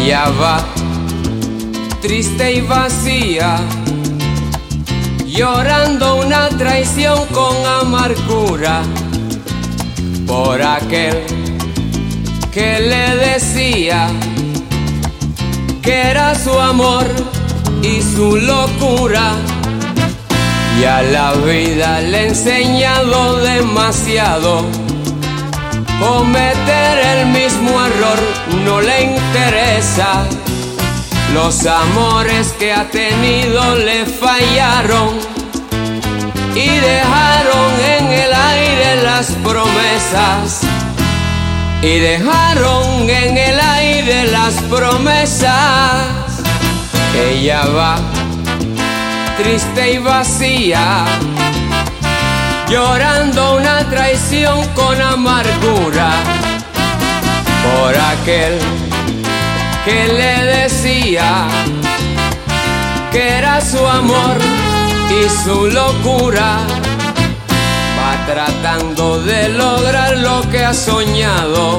Ella va triste y vacía, llorando una traición con amargura por aquel que le decía que era su amor y su locura. Y a la vida le he enseñado demasiado. Cometer el mismo error no le interesa. Los amores que ha tenido le fallaron y dejaron en el aire las promesas. Y dejaron en el aire las promesas. Ella va triste y vacía, llorando una traición con amargura por aquel que le decía que era su amor y su locura. Va tratando de lograr lo que ha soñado.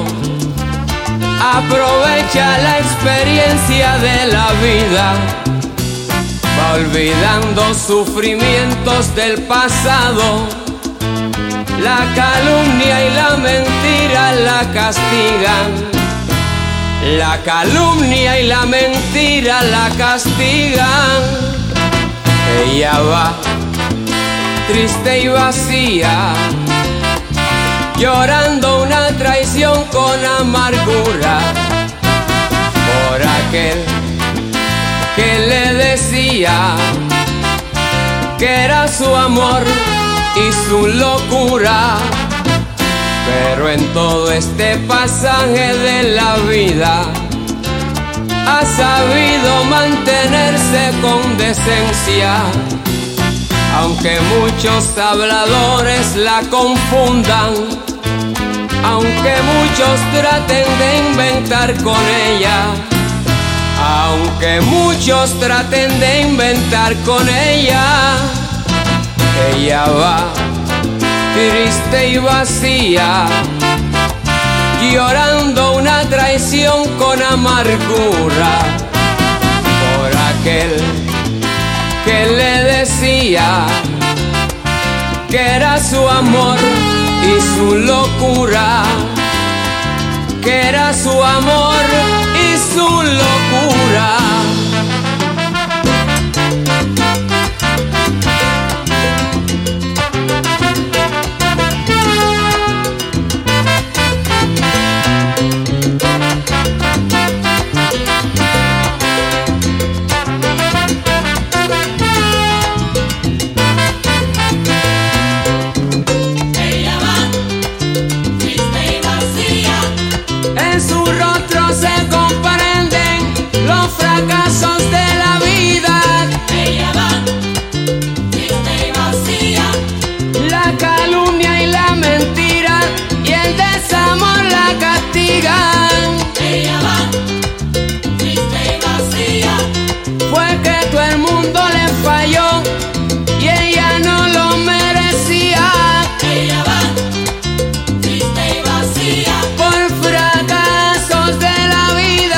Aprovecha la experiencia de la vida. Va olvidando sufrimientos del pasado. La calumnia y la mentira la castigan. La calumnia y la mentira la castigan. Ella va triste y vacía, llorando una traición con amargura por aquel que le decía que era su amor y su locura. Pero en todo este pasaje de la vida ha sabido mantenerse con decencia, aunque muchos habladores la confundan, aunque muchos traten de inventar con ella, aunque muchos traten de inventar con ella. Ella va triste y vacía, llorando una traición con amargura por aquel que le decía que era su amor y su locura, que era su amor y su locura. En su rostro se comprenden los fracasos de la vida. Ella va triste y vacía, La calumnia y la mentira y el desamor la castigan. ella va triste y vacía, Fue que todo el mundo le falló y ella no lo merecía. ella va triste y vacía, Por fracasos de la vida.